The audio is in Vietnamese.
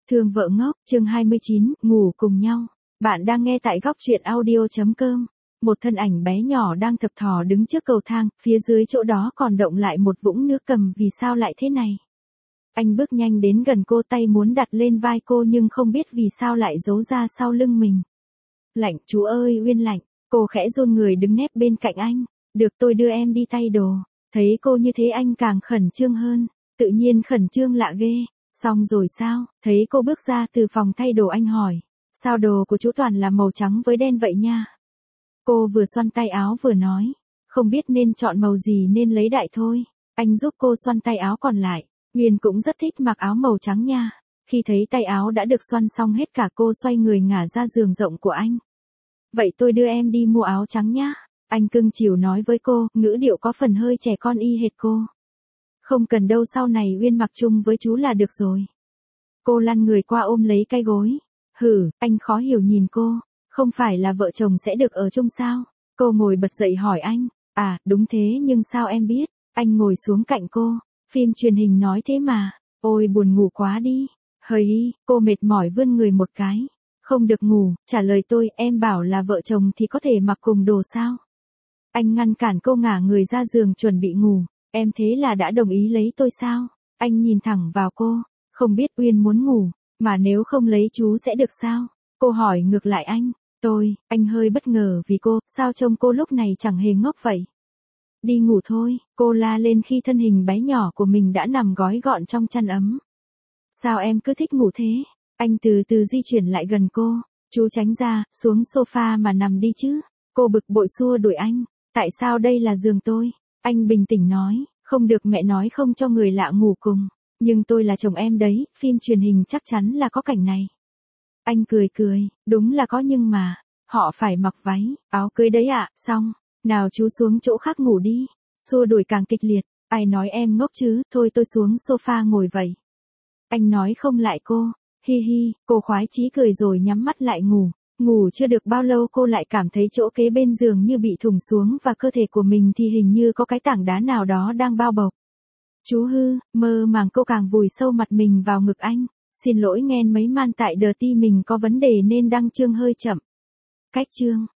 Thương vợ ngốc, chương 29, ngủ cùng nhau. Bạn đang nghe tại góc truyện audio.com. Một thân ảnh bé nhỏ đang thập thò đứng trước cầu thang, phía dưới chỗ đó còn động lại một vũng nước cầm, vì sao lại thế này? Anh bước nhanh đến gần cô, tay muốn đặt lên vai cô nhưng không biết vì sao lại giấu ra sau lưng mình. Lạnh, chú ơi Uyên lạnh, cô khẽ run người đứng nép bên cạnh anh. Được, tôi đưa em đi thay đồ. Thấy cô như thế anh càng khẩn trương hơn, tự nhiên khẩn trương lạ ghê. Xong rồi sao? Thấy cô bước ra từ phòng thay đồ anh hỏi. Sao đồ của chú toàn là màu trắng với đen vậy nha? Cô vừa xoăn tay áo vừa nói. Không biết nên chọn màu gì nên lấy đại thôi. Anh giúp cô xoăn tay áo còn lại. Uyên cũng rất thích mặc áo màu trắng nha. Khi thấy tay áo đã được xoăn xong hết cả, cô xoay người ngả ra giường rộng của anh. Vậy tôi đưa em đi mua áo trắng nhá. Anh cưng chiều nói với cô, ngữ điệu có phần hơi trẻ con y hệt cô. Không cần đâu, sau này Uyên mặc chung với chú là được rồi. Cô lăn người qua ôm lấy cái gối. Hử, anh khó hiểu nhìn cô. Không phải là vợ chồng sẽ được ở chung sao? Cô ngồi bật dậy hỏi anh. À, đúng thế nhưng sao em biết? Anh ngồi xuống cạnh cô. Phim truyền hình nói thế mà. Ôi buồn ngủ quá đi. Hây, cô mệt mỏi vươn người một cái. Không được ngủ, trả lời tôi, em bảo là vợ chồng thì có thể mặc cùng đồ sao? Anh ngăn cản cô ngả người ra giường chuẩn bị ngủ. Em thế là đã đồng ý lấy tôi sao? Anh nhìn thẳng vào cô. Không biết Uyên muốn ngủ, mà nếu không lấy chú sẽ được sao? Cô hỏi ngược lại anh. Anh hơi bất ngờ vì cô, sao trông cô lúc này chẳng hề ngốc vậy? Đi ngủ thôi, cô la lên khi thân hình bé nhỏ của mình đã nằm gói gọn trong chăn ấm. Sao em cứ thích ngủ thế? Anh từ từ di chuyển lại gần cô. Chú tránh ra, xuống sofa mà nằm đi chứ. Cô bực bội xua đuổi anh. Tại sao đây là giường tôi? Anh bình tĩnh nói, không được, mẹ nói không cho người lạ ngủ cùng. Nhưng tôi là chồng em đấy, phim truyền hình chắc chắn là có cảnh này. Anh cười, đúng là có nhưng mà, họ phải mặc váy, áo cưới đấy ạ, xong. Nào chú xuống chỗ khác ngủ đi. Xua đuổi càng kịch liệt, ai nói em ngốc chứ, thôi tôi xuống sofa ngồi vậy. Anh nói không lại cô, hi hi, cô khoái chí cười rồi nhắm mắt lại ngủ. Ngủ chưa được bao lâu cô lại cảm thấy chỗ kế bên giường như bị thủng xuống và cơ thể của mình thì hình như có cái tảng đá nào đó đang bao bọc. Chú hư, mơ màng cô càng vùi sâu mặt mình vào ngực anh. Xin lỗi nghe mấy man tại đờ ti mình có vấn đề nên đăng chương hơi chậm. Cách chương.